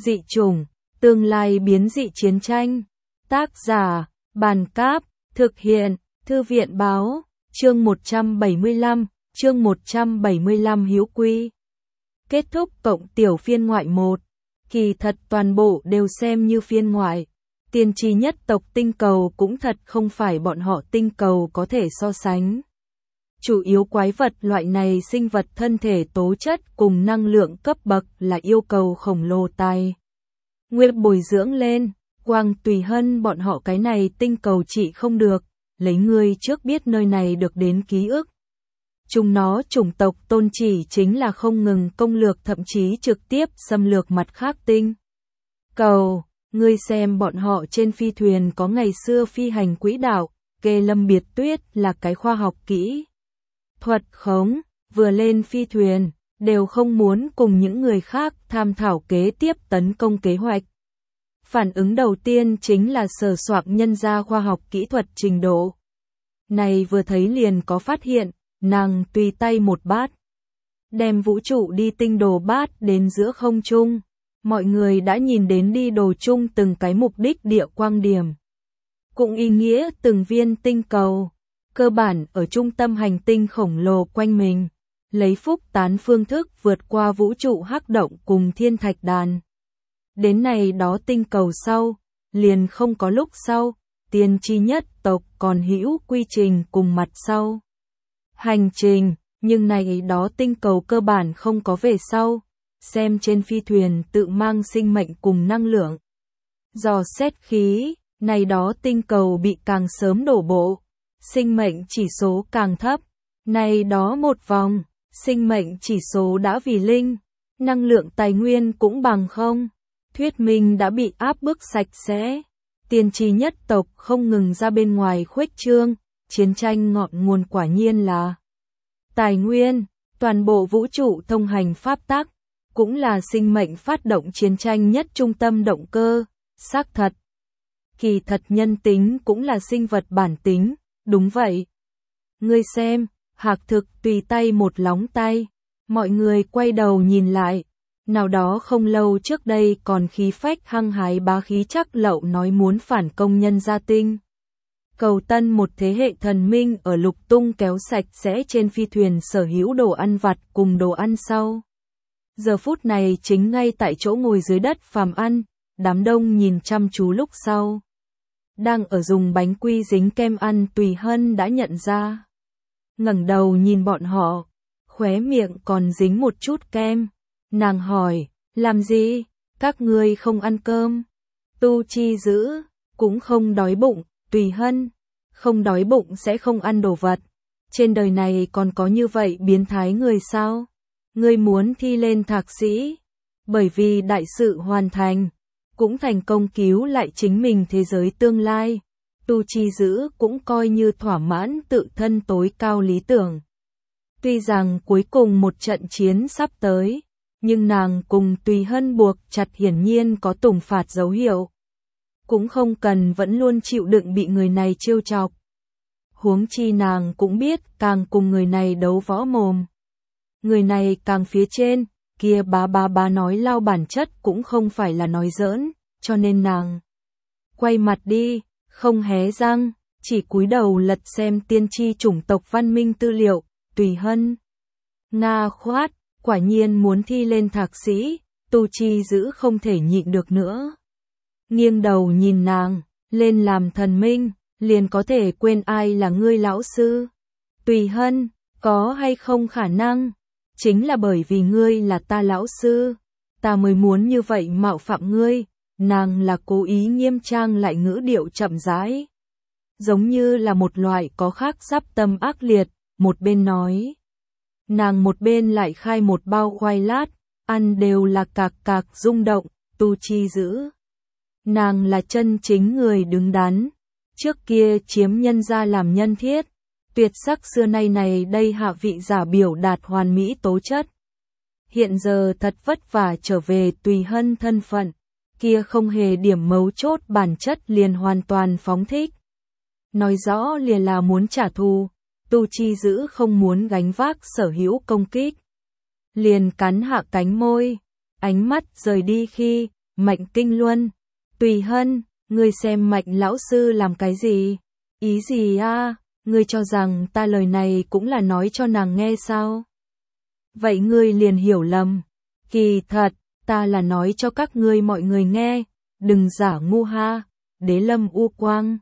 Dị chủng, tương lai biến dị chiến tranh. Tác giả, Bàn Cáp, thực hiện, Thư viện Báo, chương 175, chương 175 Hiếu Quy. Kết thúc cộng tiểu phiên ngoại 1. Kỳ thật toàn bộ đều xem như phiên ngoại. Tiên tri nhất tộc tinh cầu cũng thật không phải bọn họ tinh cầu có thể so sánh. Chủ yếu quái vật loại này sinh vật thân thể tố chất cùng năng lượng cấp bậc là yêu cầu khổng lồ tài nguyên bồi dưỡng lên. Quang Tùy Hân bọn họ cái này tinh cầu trị không được, lấy ngươi trước biết nơi này được đến ký ức. Chúng nó chủng tộc tôn chỉ chính là không ngừng công lược thậm chí trực tiếp xâm lược mặt khác tinh cầu. Ngươi xem bọn họ trên phi thuyền có ngày xưa phi hành quỹ đạo, kê lâm biệt tuyết là cái khoa học kỹ thuật khống, vừa lên phi thuyền, đều không muốn cùng những người khác tham thảo kế tiếp tấn công kế hoạch. Phản ứng đầu tiên chính là sờ soạng nhân ra khoa học kỹ thuật trình độ. Này vừa thấy liền có phát hiện, nàng tùy tay một bát, đem vũ trụ đi tinh đồ bát đến giữa không trung. Mọi người đã nhìn đến đi đồ chung từng cái mục đích địa quang điểm. Cũng ý nghĩa từng viên tinh cầu, cơ bản ở trung tâm hành tinh khổng lồ quanh mình, lấy phúc tán phương thức vượt qua vũ trụ hắc động cùng thiên thạch đàn. Đến này đó tinh cầu sau, liền không có lúc sau, tiên tri nhất tộc còn hữu quy trình cùng mặt sau. Hành trình, nhưng này đó tinh cầu cơ bản không có về sau. Xem trên phi thuyền tự mang sinh mệnh cùng năng lượng. Dò xét khí, này đó tinh cầu bị càng sớm đổ bộ, sinh mệnh chỉ số càng thấp. Này đó một vòng, sinh mệnh chỉ số đã vì linh, năng lượng tài nguyên cũng bằng không. Thuyết minh đã bị áp bức sạch sẽ. Tiên tri nhất tộc không ngừng ra bên ngoài khuếch trương, chiến tranh ngọn nguồn quả nhiên là tài nguyên, toàn bộ vũ trụ thông hành pháp tắc. Cũng là sinh mệnh phát động chiến tranh nhất trung tâm động cơ, xác thật. Kỳ thật nhân tính cũng là sinh vật bản tính, đúng vậy. Ngươi xem, Hạc Thực tùy tay một lóng tay, mọi người quay đầu nhìn lại. Nào đó không lâu trước đây còn khí phách hăng hái bá khí chắc lậu nói muốn phản công nhân gia tinh. Cầu tân một thế hệ thần minh ở lục tung kéo sạch sẽ trên phi thuyền sở hữu đồ ăn vặt cùng đồ ăn sau. Giờ phút này chính ngay tại chỗ ngồi dưới đất phàm ăn, đám đông nhìn chăm chú lúc sau. Đang ở dùng bánh quy dính kem ăn Tùy Hân đã nhận ra. Ngẩng đầu nhìn bọn họ, khóe miệng còn dính một chút kem. Nàng hỏi, làm gì, các ngươi không ăn cơm? Tu Chi giữ, cũng không đói bụng, Tùy Hân, không đói bụng sẽ không ăn đồ vật. Trên đời này còn có như vậy biến thái người sao? Ngươi muốn thi lên thạc sĩ, bởi vì đại sự hoàn thành, cũng thành công cứu lại chính mình thế giới tương lai. Tu Chi giữ cũng coi như thỏa mãn tự thân tối cao lý tưởng. Tuy rằng cuối cùng một trận chiến sắp tới, nhưng nàng cùng Tùy Hân buộc chặt hiển nhiên có tùng phạt dấu hiệu. Cũng không cần vẫn luôn chịu đựng bị người này trêu chọc. Huống chi nàng cũng biết càng cùng người này đấu võ mồm. Người này càng phía trên, kia bá nói lao bản chất cũng không phải là nói giỡn, cho nên nàng quay mặt đi, không hé răng, chỉ cúi đầu lật xem tiên tri chủng tộc văn minh tư liệu. Tùy Hân nga khoát, quả nhiên muốn thi lên thạc sĩ, Tu Chi giữ không thể nhịn được nữa. Nghiêng đầu nhìn nàng, lên làm thần minh, liền có thể quên ai là ngươi lão sư. Tùy Hân, có hay không khả năng? Chính là bởi vì ngươi là ta lão sư, ta mới muốn như vậy mạo phạm ngươi. Nàng là cố ý nghiêm trang lại ngữ điệu chậm rãi, giống như là một loại có khác sắp tâm ác liệt, một bên nói. Nàng một bên lại khai một bao khoai lát, ăn đều là cạc cạc rung động. Tu Chi giữ, nàng là chân chính người đứng đắn, trước kia chiếm nhân gia làm nhân thiết. Tuyệt sắc xưa nay này đây hạ vị giả biểu đạt hoàn mỹ tố chất. Hiện giờ thật vất vả trở về Tùy Hân thân phận, kia không hề điểm mấu chốt bản chất liền hoàn toàn phóng thích. Nói rõ liền là muốn trả thù, Tu Chi giữ không muốn gánh vác sở hữu công kích. Liền cắn hạ cánh môi, ánh mắt rời đi khi, Mạnh Kinh Luân, Tùy Hân, ngươi xem Mạnh lão sư làm cái gì? Ý gì a? Ngươi cho rằng ta lời này cũng là nói cho nàng nghe sao? Vậy ngươi liền hiểu lầm. Kỳ thật, ta là nói cho các ngươi mọi người nghe, đừng giả ngu ha, Đế Lâm U Quang.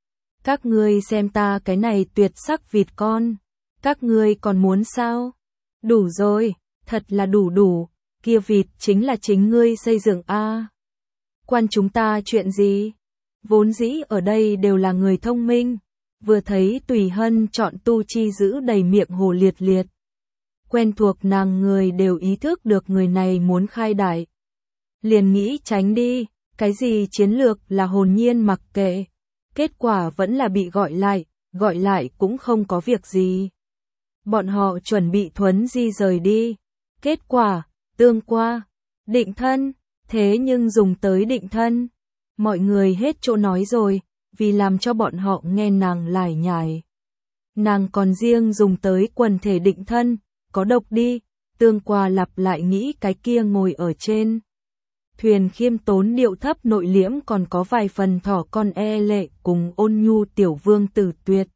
Các ngươi xem ta cái này tuyệt sắc vịt con, các ngươi còn muốn sao? Đủ rồi, thật là đủ, kia vịt chính là chính ngươi xây dựng a. Quan chúng ta chuyện gì? Vốn dĩ ở đây đều là người thông minh, vừa thấy Tùy Hân chọn tu chi giữ đầy miệng hồ liệt liệt. Quen thuộc nàng người đều ý thức được người này muốn khai đại. Liền nghĩ tránh đi, cái gì chiến lược là hồn nhiên mặc kệ. Kết quả vẫn là bị gọi lại cũng không có việc gì. Bọn họ chuẩn bị thuấn di rời đi. Kết quả, tương qua, định thân, thế nhưng dùng tới định thân. Mọi người hết chỗ nói rồi, vì làm cho bọn họ nghe nàng lải nhải. Nàng còn riêng dùng tới quần thể định thân, có độc đi, tương qua lặp lại nghĩ cái kia ngồi ở trên. Thuyền khiêm tốn điệu thấp nội liễm còn có vài phần thỏ con lệ cùng ôn nhu tiểu vương tử tuyệt.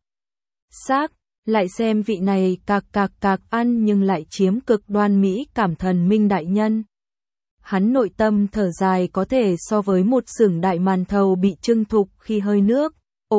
Xác, lại xem vị này cạc ăn nhưng lại chiếm cực đoan mỹ cảm thần minh đại nhân. Hắn nội tâm thở dài có thể so với một xưởng đại màn thầu bị trưng thục khi hơi nước.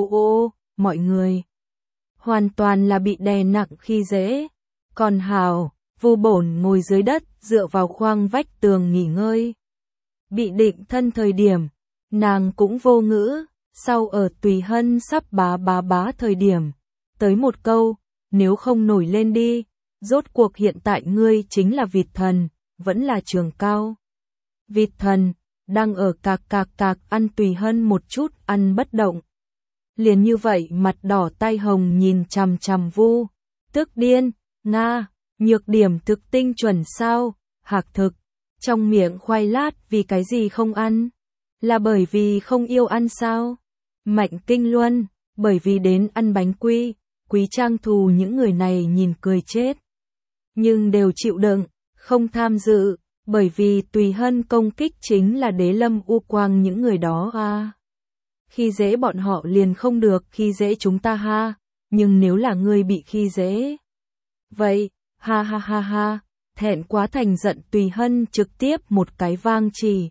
Ô, mọi người. Hoàn toàn là bị đè nặng khi dễ. Còn Hào, Vu Bổn ngồi dưới đất dựa vào khoang vách tường nghỉ ngơi. Bị định thân thời điểm, nàng cũng vô ngữ, sau ở Tùy Hân sắp bá thời điểm. Tới một câu, nếu không nổi lên đi, rốt cuộc hiện tại ngươi chính là vịt thần, vẫn là trường cao. Vịt thần, đang ở cạc ăn Tùy Hân một chút ăn bất động. Liền như vậy mặt đỏ tai hồng nhìn chằm Vu, tức điên, Nga, nhược điểm thực tinh chuẩn sao, hạc thực, trong miệng khoai lát vì cái gì không ăn, là bởi vì không yêu ăn sao? Mạnh Kinh Luân, bởi vì đến ăn bánh quy, Quý Trang Thù những người này nhìn cười chết. Nhưng đều chịu đựng, không tham dự, bởi vì Tùy Hân công kích chính là Đế Lâm U Quang những người đó a. Khi dễ bọn họ liền không được khi dễ chúng ta ha, nhưng nếu là ngươi bị khi dễ. Vậy, ha, thẹn quá thành giận Tùy Hân trực tiếp một cái vang chỉ.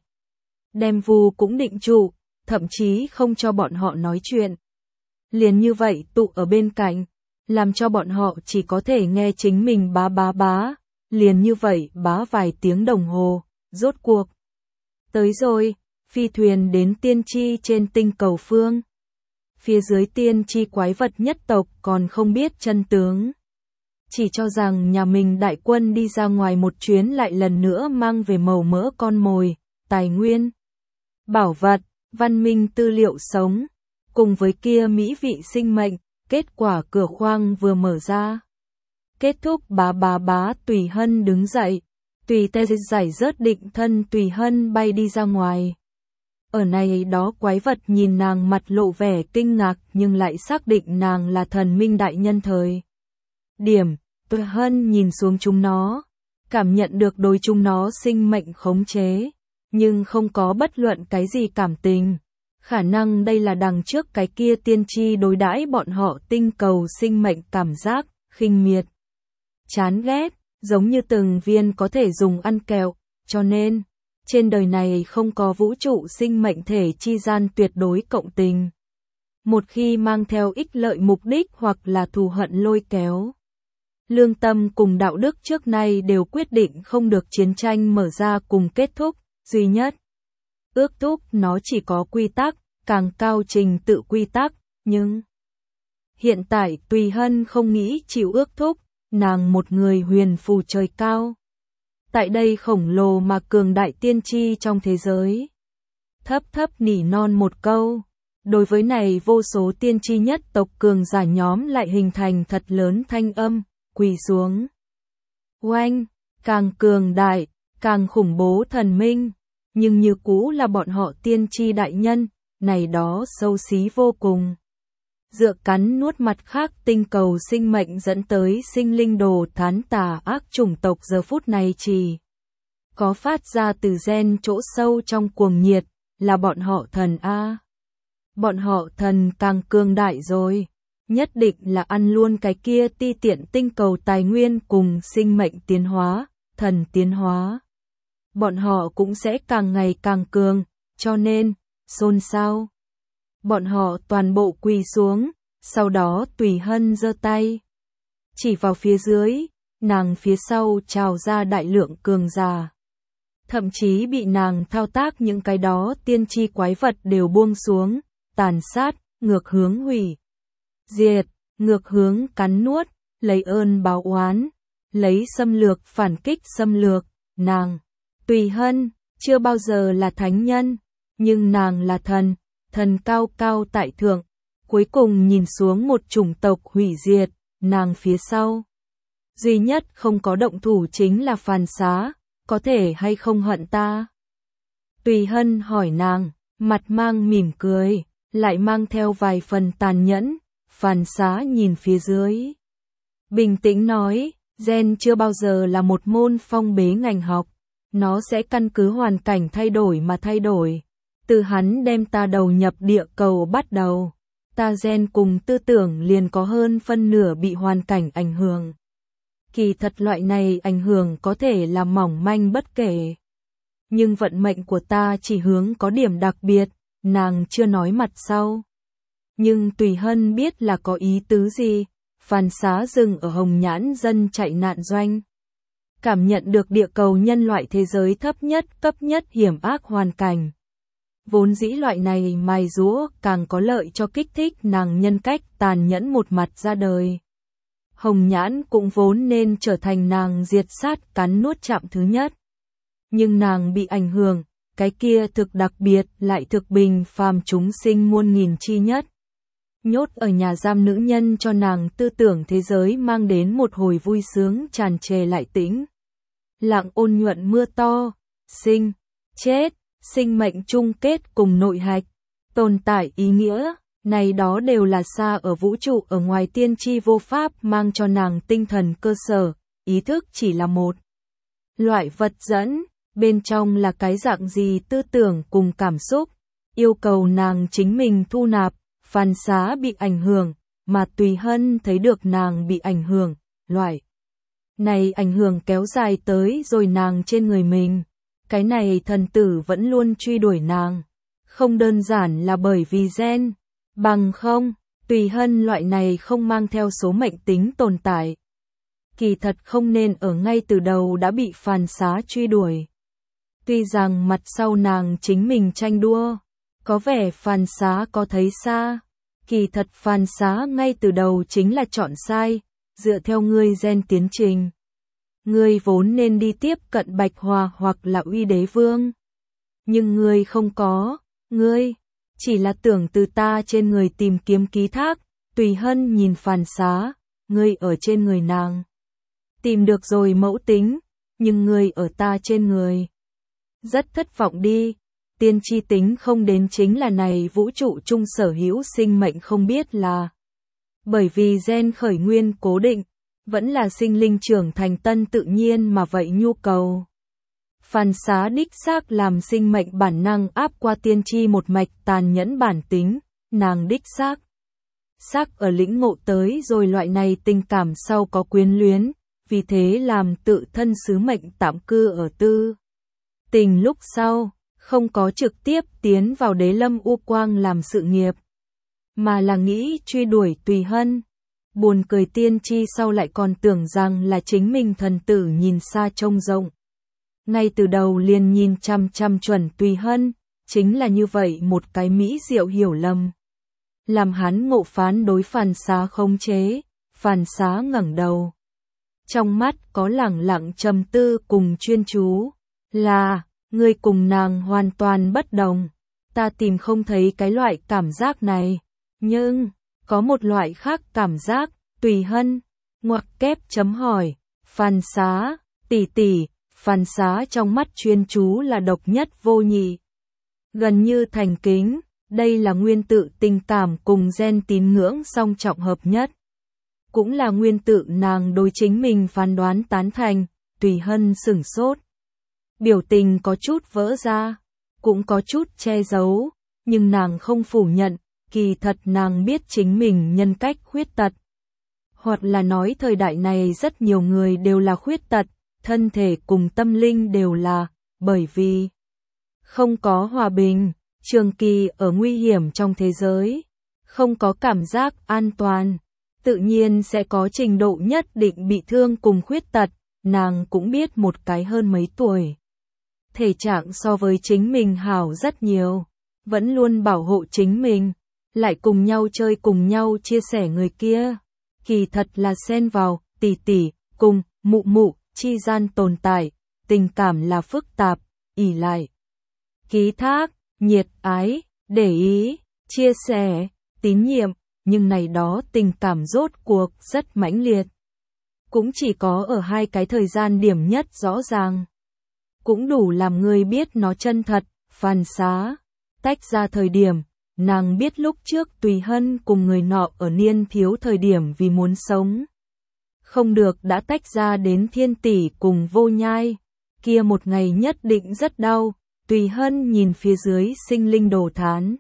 Đem Vu cũng định trụ, thậm chí không cho bọn họ nói chuyện. Liền như vậy tụ ở bên cạnh, làm cho bọn họ chỉ có thể nghe chính mình bá. Liền như vậy bá vài tiếng đồng hồ, rốt cuộc. Tới rồi, phi thuyền đến tiên tri trên tinh cầu phương. Phía dưới tiên tri quái vật nhất tộc còn không biết chân tướng. Chỉ cho rằng nhà mình đại quân đi ra ngoài một chuyến lại lần nữa mang về màu mỡ con mồi, tài nguyên, bảo vật, văn minh tư liệu sống, cùng với kia mỹ vị sinh mệnh, kết quả cửa khoang vừa mở ra. Kết thúc bá Tùy Hân đứng dậy, tùy tê giải rớt định thân Tùy Hân bay đi ra ngoài. Ở này đó quái vật nhìn nàng mặt lộ vẻ kinh ngạc nhưng lại xác định nàng là thần minh đại nhân thời. Điểm, Tùy Hân nhìn xuống chúng nó, cảm nhận được đối chúng nó sinh mệnh khống chế, nhưng không có bất luận cái gì cảm tình. Khả năng đây là đằng trước cái kia tiên tri đối đãi bọn họ tinh cầu sinh mệnh cảm giác, khinh miệt, chán ghét, giống như từng viên có thể dùng ăn kẹo, cho nên, trên đời này không có vũ trụ sinh mệnh thể chi gian tuyệt đối cộng tình. Một khi mang theo ích lợi mục đích hoặc là thù hận lôi kéo. Lương tâm cùng đạo đức trước nay đều quyết định không được chiến tranh mở ra cùng kết thúc, duy nhất. Ước thúc nó chỉ có quy tắc, càng cao trình tự quy tắc, nhưng hiện tại Tùy Hân không nghĩ chịu ước thúc, nàng một người huyền phù trời cao. Tại đây khổng lồ mà cường đại tiên tri trong thế giới. Thấp nỉ non một câu, đối với này vô số tiên tri nhất tộc cường giả nhóm lại hình thành thật lớn thanh âm, quỳ xuống. Oanh, càng cường đại, càng khủng bố thần minh. Nhưng như cũ là bọn họ tiên tri đại nhân, này đó xấu xí vô cùng. Dựa cắn nuốt mặt khác tinh cầu sinh mệnh dẫn tới sinh linh đồ thán tà ác chủng tộc giờ phút này chỉ có phát ra từ gen chỗ sâu trong cuồng nhiệt, là bọn họ thần a. Bọn họ thần càng cường đại rồi, nhất định là ăn luôn cái kia ti tiện tinh cầu tài nguyên cùng sinh mệnh tiến hóa, thần tiến hóa. Bọn họ cũng sẽ càng ngày càng cường, cho nên, xôn xao. Bọn họ toàn bộ quỳ xuống, sau đó Tùy Hân giơ tay. Chỉ vào phía dưới, nàng phía sau trào ra đại lượng cường giả. Thậm chí bị nàng thao tác những cái đó tiên tri quái vật đều buông xuống, tàn sát, ngược hướng hủy. Diệt, ngược hướng cắn nuốt, lấy ơn báo oán, lấy xâm lược phản kích xâm lược, nàng. Tùy Hân, chưa bao giờ là thánh nhân, nhưng nàng là thần, thần cao cao tại thượng, cuối cùng nhìn xuống một chủng tộc hủy diệt, nàng phía sau. Duy nhất không có động thủ chính là Phàn Xá, có thể hay không hận ta? Tùy Hân hỏi nàng, mặt mang mỉm cười, lại mang theo vài phần tàn nhẫn, Phàn Xá nhìn phía dưới. Bình tĩnh nói, gen chưa bao giờ là một môn phong bế ngành học, nó sẽ căn cứ hoàn cảnh thay đổi mà thay đổi. Từ hắn đem ta đầu nhập địa cầu bắt đầu, ta gen cùng tư tưởng liền có hơn phân nửa bị hoàn cảnh ảnh hưởng. Kỳ thật loại này ảnh hưởng có thể là mỏng manh bất kể. Nhưng vận mệnh của ta chỉ hướng có điểm đặc biệt, nàng chưa nói mặt sau. Nhưng Tùy Hân biết là có ý tứ gì, Phàn Xá dừng ở Hồng Nhãn dân chạy nạn doanh. Cảm nhận được địa cầu nhân loại thế giới thấp nhất cấp nhất hiểm ác hoàn cảnh. Vốn dĩ loại này mài giũa càng có lợi cho kích thích nàng nhân cách tàn nhẫn một mặt ra đời. Hồng Nhãn cũng vốn nên trở thành nàng diệt sát cắn nuốt chạm thứ nhất. Nhưng nàng bị ảnh hưởng, cái kia thực đặc biệt lại thực bình phàm chúng sinh muôn nghìn chi nhất. Nhốt ở nhà giam nữ nhân cho nàng tư tưởng thế giới mang đến một hồi vui sướng tràn trề lại tĩnh. Lặng ôn nhuận mưa to, sinh, chết, sinh mệnh chung kết cùng nội hạch, tồn tại ý nghĩa, này đó đều là xa ở vũ trụ ở ngoài tiên tri vô pháp mang cho nàng tinh thần cơ sở, ý thức chỉ là một loại vật dẫn, bên trong là cái dạng gì tư tưởng cùng cảm xúc, yêu cầu nàng chính mình thu nạp. Phàn Xá bị ảnh hưởng, mà Tùy Hân thấy được nàng bị ảnh hưởng, loại này ảnh hưởng kéo dài tới rồi nàng trên người mình. Cái này thần tử vẫn luôn truy đuổi nàng, không đơn giản là bởi vì gen, bằng không, Tùy Hân loại này không mang theo số mệnh tính tồn tại. Kỳ thật không nên ở ngay từ đầu đã bị Phàn Xá truy đuổi. Tuy rằng mặt sau nàng chính mình tranh đua, có vẻ Phàn Xá có thấy xa, kỳ thật Phàn Xá ngay từ đầu chính là chọn sai, dựa theo ngươi gen tiến trình. Ngươi vốn nên đi tiếp cận Bạch Hòa hoặc là Uy Đế Vương. Nhưng ngươi không có, ngươi chỉ là tưởng từ ta trên người tìm kiếm ký thác. Tùy Hân nhìn Phàn Xá, ngươi ở trên người nàng. Tìm được rồi mẫu tính, nhưng ngươi ở ta trên người. Rất thất vọng đi, tiên tri tính không đến chính là này vũ trụ chung sở hữu sinh mệnh không biết là. Bởi vì gen khởi nguyên cố định, vẫn là sinh linh trưởng thành tân tự nhiên mà vậy nhu cầu. Phàn Xá đích xác làm sinh mệnh bản năng áp qua tiên tri một mạch tàn nhẫn bản tính, nàng đích xác ở lĩnh ngộ tới rồi loại này tình cảm sau có quyến luyến, vì thế làm tự thân sứ mệnh tạm cư ở tư tình lúc sau, không có trực tiếp tiến vào Đế Lâm U Quang làm sự nghiệp, mà là nghĩ truy đuổi Tùy Hân. Buồn cười tiên tri sau lại còn tưởng rằng là chính mình thần tử nhìn xa trông rộng. Ngay từ đầu liền nhìn chăm chăm chuẩn Tùy Hân, chính là như vậy một cái mỹ diệu hiểu lầm. Làm hắn ngộ phán đối Phàn Xá khống chế, Phàn Xá ngẩng đầu. Trong mắt có lẳng lặng trầm tư cùng chuyên chú, là, ngươi cùng nàng hoàn toàn bất đồng. Ta tìm không thấy cái loại cảm giác này, nhưng có một loại khác cảm giác. Tùy Hân ngoặc kép chấm hỏi, Phàn Xá, tỷ tỷ. Phàn Xá trong mắt chuyên chú là độc nhất vô nhị, gần như thành kính, đây là nguyên tử tình cảm cùng gen tín ngưỡng song trọng hợp nhất, cũng là nguyên tử nàng đối chính mình phán đoán tán thành. Tùy Hân sửng sốt, biểu tình có chút vỡ ra, cũng có chút che giấu, nhưng nàng không phủ nhận, kỳ thật nàng biết chính mình nhân cách khuyết tật. Hoặc là nói thời đại này rất nhiều người đều là khuyết tật, thân thể cùng tâm linh đều là, bởi vì không có hòa bình, trường kỳ ở nguy hiểm trong thế giới, không có cảm giác an toàn, tự nhiên sẽ có trình độ nhất định bị thương cùng khuyết tật, nàng cũng biết một cái hơn mấy tuổi. Thể trạng so với chính mình hảo rất nhiều, vẫn luôn bảo hộ chính mình, lại cùng nhau chơi cùng nhau chia sẻ người kia. Kỳ thật là xen vào, tỷ tỷ, cùng, mụ mụ, chi gian tồn tại, tình cảm là phức tạp, ỷ lại, ký thác, nhiệt ái, để ý, chia sẻ, tín nhiệm, nhưng này đó tình cảm rốt cuộc rất mãnh liệt. Cũng chỉ có ở hai cái thời gian điểm nhất rõ ràng. Cũng đủ làm người biết nó chân thật, Phan Xá. Tách ra thời điểm, nàng biết lúc trước Tùy Hân cùng người nọ ở niên thiếu thời điểm vì muốn sống. Không được đã tách ra đến Thiên Tỷ cùng Vô Nhai. Kia một ngày nhất định rất đau, Tùy Hân nhìn phía dưới sinh linh đồ thán.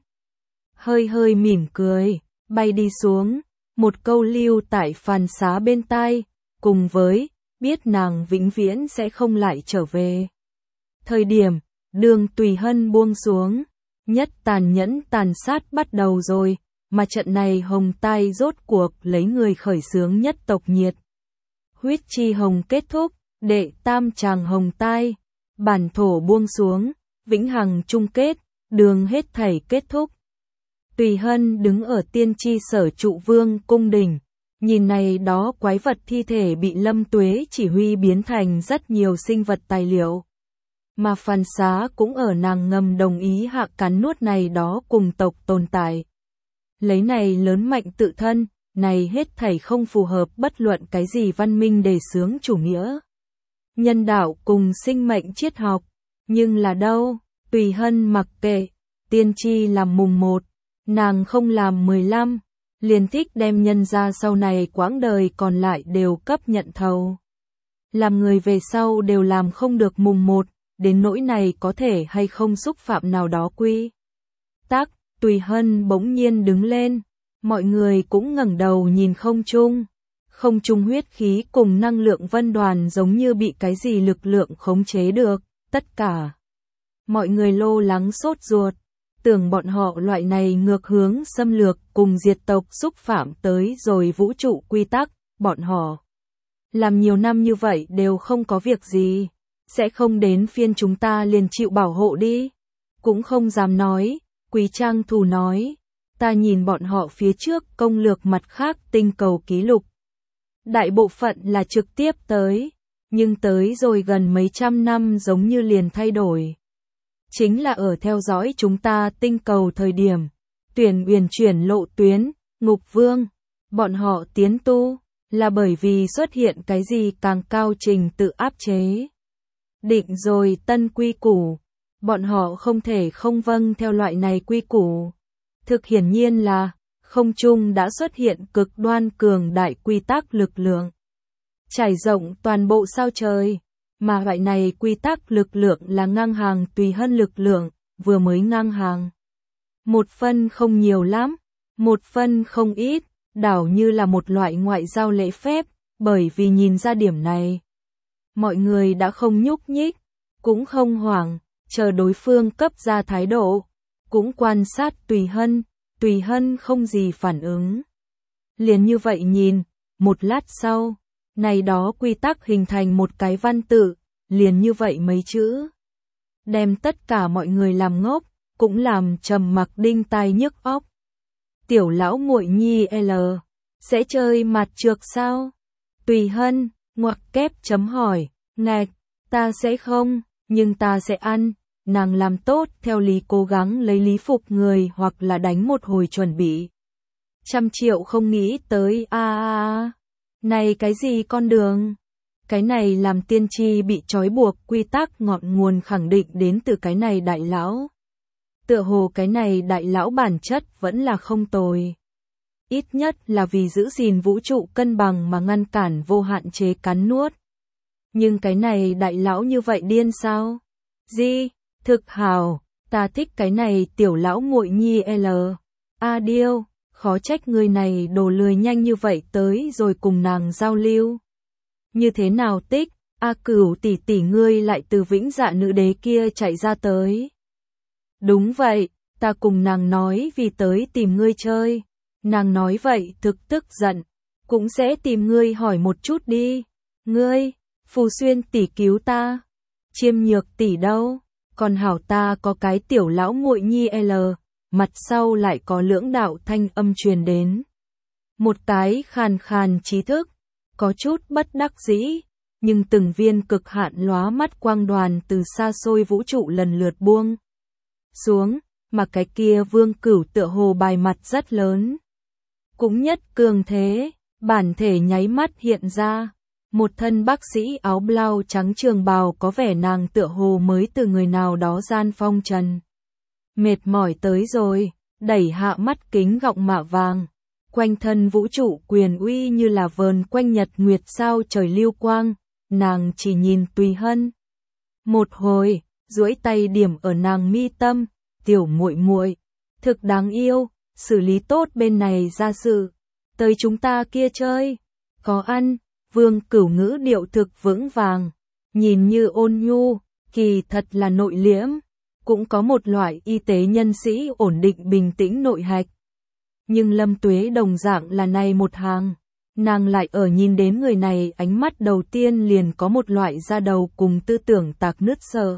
Hơi hơi mỉm cười, bay đi xuống, một câu lưu tại Phan Xá bên tai, cùng với, biết nàng vĩnh viễn sẽ không lại trở về. Thời điểm, đường Tùy Hân buông xuống, nhất tàn nhẫn tàn sát bắt đầu rồi, mà trận này hồng tai rốt cuộc lấy người khởi xướng nhất tộc nhiệt. Huyết chi hồng kết thúc, đệ tam tràng hồng tai, bản thổ buông xuống, vĩnh hằng chung kết, đường hết thảy kết thúc. Tùy Hân đứng ở tiên tri sở trụ vương cung đỉnh, nhìn này đó quái vật thi thể bị Lâm Tuế chỉ huy biến thành rất nhiều sinh vật tài liệu. Mà Phan Xá cũng ở nàng ngầm đồng ý hạ cắn nuốt này đó cùng tộc tồn tại. Lấy này lớn mạnh tự thân, này hết thảy không phù hợp bất luận cái gì văn minh đề xướng chủ nghĩa. Nhân đạo cùng sinh mệnh triết học, nhưng là đâu, Tùy Hân mặc kệ, tiên tri làm mùng 1, nàng không làm 15, liền thích đem nhân ra sau này quãng đời còn lại đều cấp nhận thầu. Làm người về sau đều làm không được mùng 1, đến nỗi này có thể hay không xúc phạm nào đó quy tắc. Tùy Hân bỗng nhiên đứng lên, mọi người cũng ngẩng đầu nhìn không trung. Không trung huyết khí cùng năng lượng vân đoàn giống như bị cái gì lực lượng khống chế được, tất cả. Mọi người lo lắng sốt ruột, tưởng bọn họ loại này ngược hướng xâm lược cùng diệt tộc xúc phạm tới rồi vũ trụ quy tắc, bọn họ làm nhiều năm như vậy đều không có việc gì, sẽ không đến phiên chúng ta liền chịu bảo hộ đi. Cũng không dám nói, Quý Trang Thù nói, ta nhìn bọn họ phía trước công lược mặt khác tinh cầu ký lục. Đại bộ phận là trực tiếp tới, nhưng tới rồi gần mấy trăm năm giống như liền thay đổi. Chính là ở theo dõi chúng ta tinh cầu thời điểm, tuyển uyển chuyển lộ tuyến, ngục vương, bọn họ tiến tu, là bởi vì xuất hiện cái gì càng cao trình tự áp chế. Định rồi tân quy củ, bọn họ không thể không vâng theo loại này quy củ. Thực hiển nhiên là, không trung đã xuất hiện cực đoan cường đại quy tắc lực lượng. Trải rộng toàn bộ sao trời, mà loại này quy tắc lực lượng là ngang hàng Tùy Hân lực lượng, vừa mới ngang hàng. Một phân không nhiều lắm, một phân không ít, đảo như là một loại ngoại giao lễ phép, bởi vì nhìn ra điểm này. Mọi người đã không nhúc nhích, cũng không hoảng, chờ đối phương cấp ra thái độ, cũng quan sát Tùy Hân không gì phản ứng. Liền như vậy nhìn, một lát sau, này đó quy tắc hình thành một cái văn tự, liền như vậy mấy chữ. Đem tất cả mọi người làm ngốc, cũng làm trầm mặc đinh tai nhức óc. Tiểu lão muội nhi L, sẽ chơi mặt trược sao? Tùy Hân, ngoặc kép chấm hỏi, ngạch, ta sẽ không, nhưng ta sẽ ăn. Nàng làm tốt theo lý cố gắng lấy lý phục người hoặc là đánh một hồi chuẩn bị. 100 triệu không nghĩ tới này cái gì con đường? Cái này làm tiên tri bị trói buộc quy tắc ngọn nguồn khẳng định đến từ cái này đại lão. Tựa hồ cái này đại lão bản chất vẫn là không tồi. Ít nhất là vì giữ gìn vũ trụ cân bằng mà ngăn cản vô hạn chế cắn nuốt. Nhưng cái này đại lão như vậy điên sao? Di, thực hào, ta thích cái này tiểu lão muội nhi L. A Điêu, khó trách người này đồ lười nhanh như vậy tới rồi cùng nàng giao lưu. Như thế nào tích, A Cửu tỷ tỷ ngươi lại từ Vĩnh Dạ nữ đế kia chạy ra tới. Đúng vậy, ta cùng nàng nói vì tới tìm ngươi chơi. Nàng nói vậy thực tức giận, cũng sẽ tìm ngươi hỏi một chút đi. Ngươi, Phù Xuyên tỷ cứu ta. Chiêm Nhược tỷ đâu? Còn hảo ta có cái tiểu lão muội nhi L. Mặt sau lại có lưỡng đạo thanh âm truyền đến. Một cái khàn khàn trí thức, có chút bất đắc dĩ, nhưng từng viên cực hạn lóa mắt quang đoàn từ xa xôi vũ trụ lần lượt buông xuống, mà cái kia Vương Cửu tựa hồ bài mặt rất lớn. Cũng nhất cường thế, bản thể nháy mắt hiện ra, một thân bác sĩ áo blau trắng trường bào có vẻ nàng tựa hồ mới từ người nào đó gian phong trần. Mệt mỏi tới rồi, đẩy hạ mắt kính gọng mạ vàng, quanh thân vũ trụ quyền uy như là vờn quanh nhật nguyệt sao trời lưu quang, nàng chỉ nhìn Tùy Hân. Một hồi, duỗi tay điểm ở nàng mi tâm, tiểu muội muội, thực đáng yêu, xử lý tốt bên này ra sự, tới chúng ta kia chơi, có ăn. Vương Cửu ngữ điệu thực vững vàng, nhìn như ôn nhu, kỳ thật là nội liễm, cũng có một loại y tế nhân sĩ ổn định bình tĩnh nội hạch. Nhưng Lâm Tuế đồng dạng là này một hàng, nàng lại ở nhìn đến người này ánh mắt đầu tiên liền có một loại da đầu cùng tư tưởng tạc nứt sợ.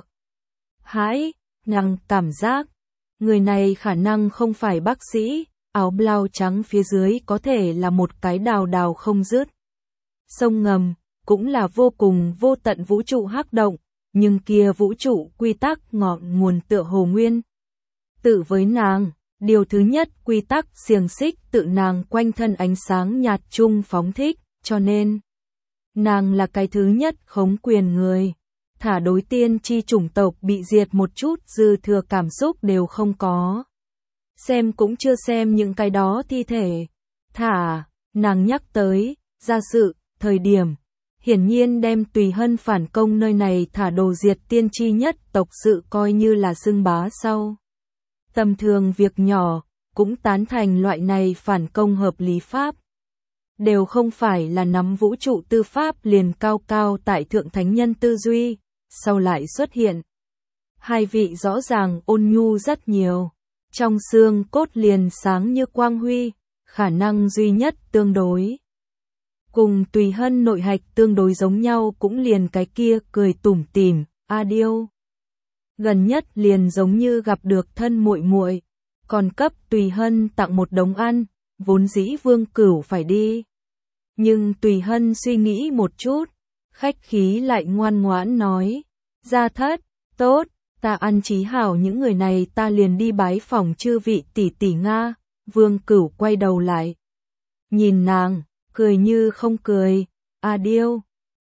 Hãi, nàng cảm giác, người này khả năng không phải bác sĩ, áo blau trắng phía dưới có thể là một cái đào đào không dứt. Sông ngầm, cũng là vô cùng vô tận vũ trụ hắc động, nhưng kia vũ trụ quy tắc ngọn nguồn tựa hồ nguyên. Tự với nàng, điều thứ nhất quy tắc xiềng xích tự nàng quanh thân ánh sáng nhạt chung phóng thích, cho nên nàng là cái thứ nhất khống quyền người. Thả đối tiên chi chủng tộc bị diệt một chút dư thừa cảm xúc đều không có. Xem cũng chưa xem những cái đó thi thể. Thả, nàng nhắc tới, ra sự, thời điểm, hiển nhiên đem Tùy Hân phản công nơi này thả đồ diệt tiên chi nhất tộc sự coi như là xưng bá sau. Tầm thường việc nhỏ, cũng tán thành loại này phản công hợp lý pháp. Đều không phải là nắm vũ trụ tư pháp liền cao cao tại thượng thánh nhân tư duy, sau lại xuất hiện. Hai vị rõ ràng ôn nhu rất nhiều, trong xương cốt liền sáng như quang huy, khả năng duy nhất tương đối. Cùng Tùy Hân nội hạch tương đối giống nhau cũng liền cái kia cười tủm tỉm, A Điêu. Gần nhất liền giống như gặp được thân muội muội, còn cấp Tùy Hân tặng một đống ăn, vốn dĩ Vương Cửu phải đi. Nhưng Tùy Hân suy nghĩ một chút, khách khí lại ngoan ngoãn nói, gia thất, tốt, ta ăn trí hảo những người này ta liền đi bái phỏng chư vị tỷ tỷ Nga. Vương Cửu quay đầu lại, nhìn nàng, cười như không cười, A Điêu,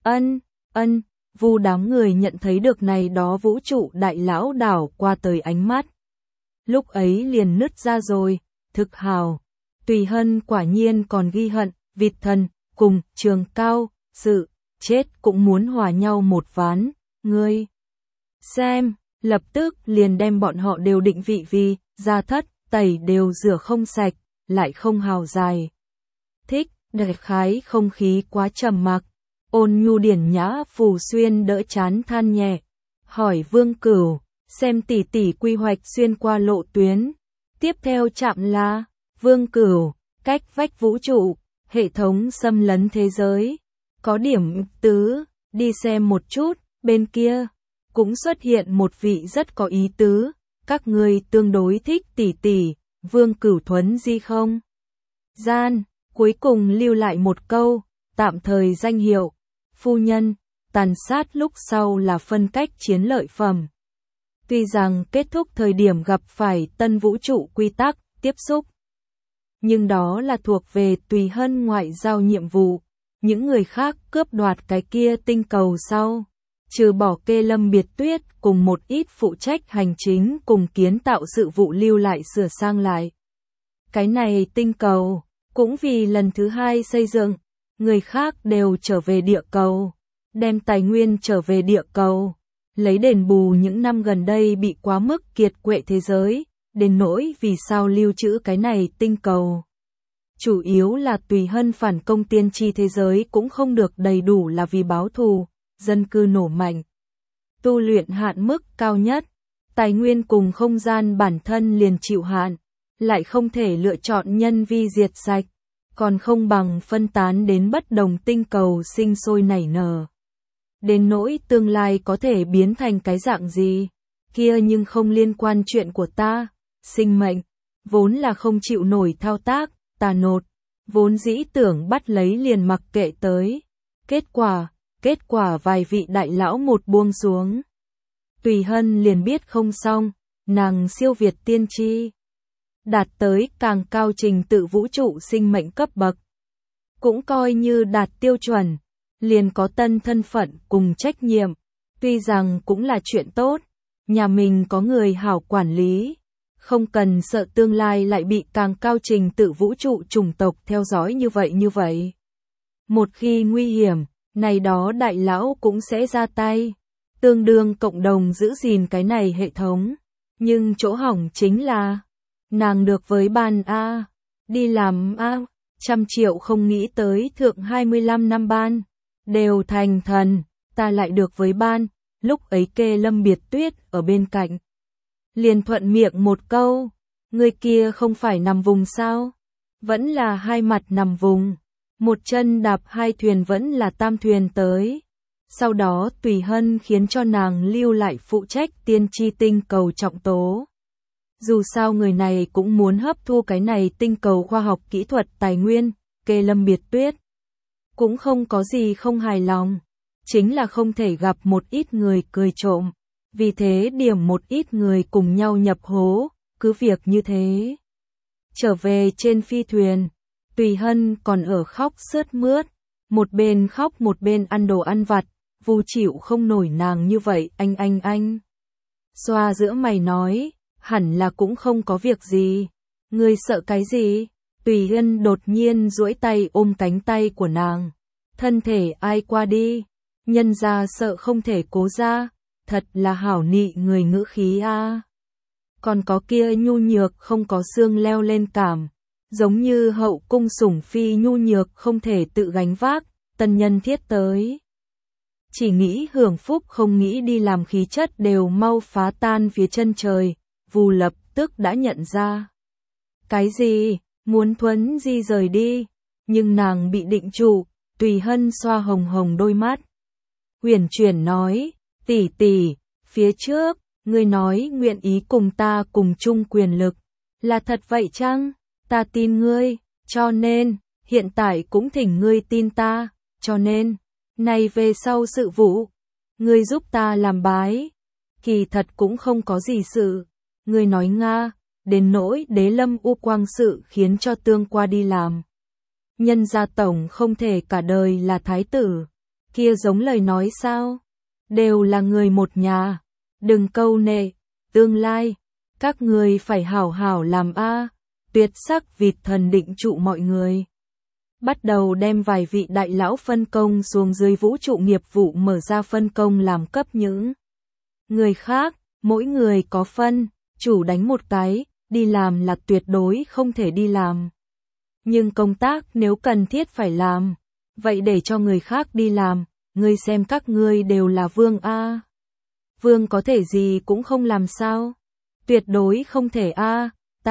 ân, vu đám người nhận thấy được này đó vũ trụ đại lão đảo qua tới ánh mắt. Lúc ấy liền nứt ra rồi, thực hào, Tùy Hân quả nhiên còn ghi hận, vịt thần, cùng, trường cao, sự, chết cũng muốn hòa nhau một ván, ngươi. Xem, lập tức liền đem bọn họ đều định vị vì, gia thất, tẩy đều rửa không sạch, lại không hào dài. Thích, đại khái không khí quá trầm mặc, ôn nhu điển nhã Phù Xuyên đỡ chán than nhẹ, hỏi Vương Cửu, xem tỷ tỷ quy hoạch xuyên qua lộ tuyến. Tiếp theo chạm là, Vương Cửu, cách vách vũ trụ, hệ thống xâm lấn thế giới. Có điểm tứ, đi xem một chút, bên kia, cũng xuất hiện một vị rất có ý tứ, các ngươi tương đối thích tỷ tỷ, Vương Cửu thuấn di không? Gian, cuối cùng lưu lại một câu, tạm thời danh hiệu, phu nhân, tàn sát lúc sau là phân cách chiến lợi phẩm. Tuy rằng kết thúc thời điểm gặp phải tân vũ trụ quy tắc, tiếp xúc. Nhưng đó là thuộc về Tùy Hân ngoại giao nhiệm vụ, những người khác cướp đoạt cái kia tinh cầu sau. Trừ bỏ Kê Lâm Biệt Tuyết cùng một ít phụ trách hành chính cùng kiến tạo sự vụ lưu lại sửa sang lại. Cái này tinh cầu, cũng vì lần thứ hai xây dựng, người khác đều trở về địa cầu, đem tài nguyên trở về địa cầu. lấy đền bù những năm gần đây bị quá mức kiệt quệ thế giới, đến nỗi vì sao lưu trữ cái này tinh cầu. Chủ yếu là Tùy Hân phản công tiên tri thế giới cũng không được đầy đủ là vì báo thù, dân cư nổ mạnh. Tu luyện hạn mức cao nhất, tài nguyên cùng không gian bản thân liền chịu hạn, lại không thể lựa chọn nhân vi diệt sạch, còn không bằng phân tán đến bất đồng tinh cầu sinh sôi nảy nở. Đến nỗi tương lai có thể biến thành cái dạng gì, kia nhưng không liên quan chuyện của ta, sinh mệnh, vốn là không chịu nổi thao tác, tà nột, vốn dĩ tưởng bắt lấy liền mặc kệ tới. Kết quả vài vị đại lão một buông xuống. Tùy Hân liền biết không xong, nàng siêu việt tiên tri. Đạt tới càng cao trình tự vũ trụ sinh mệnh cấp bậc. Cũng coi như đạt tiêu chuẩn, liền có tân thân phận cùng trách nhiệm. Tuy rằng cũng là chuyện tốt, nhà mình có người hảo quản lý. Không cần sợ tương lai lại bị càng cao trình tự vũ trụ chủng tộc theo dõi như vậy. Một khi nguy hiểm, này đó đại lão cũng sẽ ra tay. Tương đương cộng đồng giữ gìn cái này hệ thống. Nhưng chỗ hỏng chính là, nàng được với ban A, đi làm A, 100 triệu không nghĩ tới thượng 25 năm ban, đều thành thần, ta lại được với ban, lúc ấy kê Lâm Biệt Tuyết ở bên cạnh. Liền thuận miệng một câu, người kia không phải nằm vùng sao? Vẫn là hai mặt nằm vùng, một chân đạp hai thuyền vẫn là tam thuyền tới. Sau đó Tùy Hân khiến cho nàng lưu lại phụ trách tiên tri tinh cầu trọng tố. Dù sao người này cũng muốn hấp thu cái này tinh cầu khoa học kỹ thuật tài nguyên, kê Lâm Biệt Tuyết. Cũng không có gì không hài lòng, chính là không thể gặp một ít người cười trộm. Vì thế điểm một ít người cùng nhau nhập hố, cứ việc như thế. Trở về trên phi thuyền, Tùy Hân còn ở khóc sướt mướt, một bên khóc một bên ăn đồ ăn vặt, Vu chịu không nổi nàng như vậy, anh. Xoa giữa mày nói, hẳn là cũng không có việc gì. Ngươi sợ cái gì? Tùy Hân đột nhiên duỗi tay ôm cánh tay của nàng. Thân thể ai qua đi, nhân ra sợ không thể cố ra. Thật là hảo nị người ngữ khí a. Còn có kia nhu nhược không có xương leo lên cảm, giống như hậu cung sủng phi nhu nhược không thể tự gánh vác, tân nhân thiết tới. Chỉ nghĩ hưởng phúc không nghĩ đi làm khí chất đều mau phá tan phía chân trời, Vu lập tức đã nhận ra. Cái gì, muốn thuấn di rời đi, nhưng nàng bị định trụ, Tùy Hân xoa hồng hồng đôi mắt. Huyền chuyển nói, tỷ, phía trước, ngươi nói nguyện ý cùng ta cùng chung quyền lực, là thật vậy chăng? Ta tin ngươi, cho nên, hiện tại cũng thỉnh ngươi tin ta, cho nên, này về sau sự vụ, ngươi giúp ta làm bái, kỳ thật cũng không có gì sự, ngươi nói Nga, đến nỗi Đế Lâm U Quang sự khiến cho tương qua đi làm. Nhân gia tổng không thể cả đời là thái tử, kia giống lời nói sao? Đều là người một nhà, đừng câu nệ, tương lai, các người phải hảo hảo làm a, tuyệt sắc vịt thần định trụ mọi người. Bắt đầu đem vài vị đại lão phân công xuống dưới vũ trụ nghiệp vụ mở ra phân công làm cấp những người khác, mỗi người có phân, chủ đánh một cái, đi làm là tuyệt đối không thể đi làm. Nhưng công tác nếu cần thiết phải làm, vậy để cho người khác đi làm. Ngươi xem các ngươi đều là vương a. Vương có thể gì cũng không làm sao? Tuyệt đối không thể a,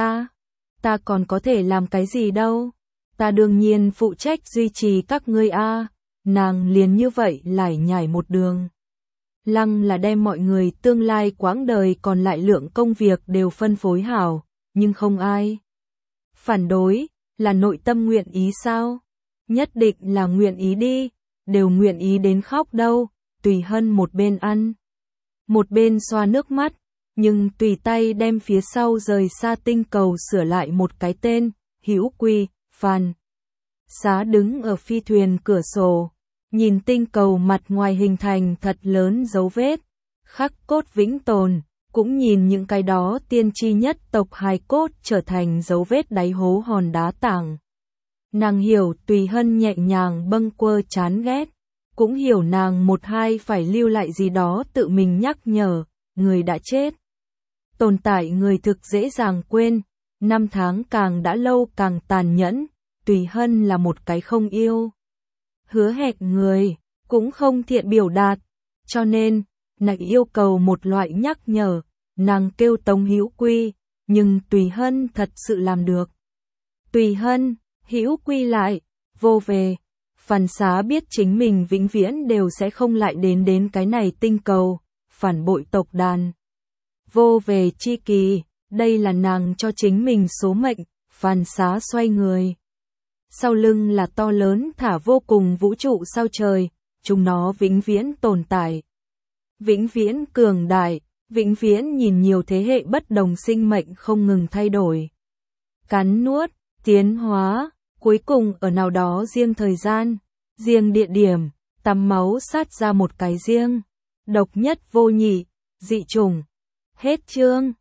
ta còn có thể làm cái gì đâu? Ta đương nhiên phụ trách duy trì các ngươi a. Nàng liền như vậy lải nhải một đường. Lăng là đem mọi người tương lai quãng đời còn lại lượng công việc đều phân phối hảo, nhưng không ai phản đối, là nội tâm nguyện ý sao? Nhất định là nguyện ý đi. Đều nguyện ý đến khóc đâu, Tùy Hân một bên ăn, một bên xoa nước mắt, nhưng tùy tay đem phía sau rời xa tinh cầu sửa lại một cái tên, Hữu Quy, Phan. Xá đứng ở phi thuyền cửa sổ, nhìn tinh cầu mặt ngoài hình thành thật lớn dấu vết, khắc cốt vĩnh tồn, cũng nhìn những cái đó tiên tri nhất tộc hài cốt trở thành dấu vết đáy hố hòn đá tảng. Nàng hiểu Tùy Hân nhẹ nhàng bâng quơ chán ghét, cũng hiểu nàng một hai phải lưu lại gì đó tự mình nhắc nhở, người đã chết. Tồn tại người thực dễ dàng quên, năm tháng càng đã lâu càng tàn nhẫn, Tùy Hân là một cái không yêu. Hứa hẹn người, cũng không thiện biểu đạt, cho nên, nàng yêu cầu một loại nhắc nhở, nàng kêu Tống Hữu Quy, nhưng Tùy Hân thật sự làm được. Tùy Hân, Hữu Quy lại, vô về. Phàn Xá biết chính mình vĩnh viễn đều sẽ không lại đến cái này tinh cầu, phản bội tộc đàn. Vô về chi kỳ, đây là nàng cho chính mình số mệnh, Phàn Xá xoay người. Sau lưng là to lớn thả vô cùng vũ trụ sao trời, chúng nó vĩnh viễn tồn tại. Vĩnh viễn cường đại, vĩnh viễn nhìn nhiều thế hệ bất đồng sinh mệnh không ngừng thay đổi. Cắn nuốt, tiến hóa, cuối cùng ở nào đó riêng thời gian, riêng địa điểm, tắm máu sát ra một cái riêng, độc nhất vô nhị, dị chủng. Hết chương.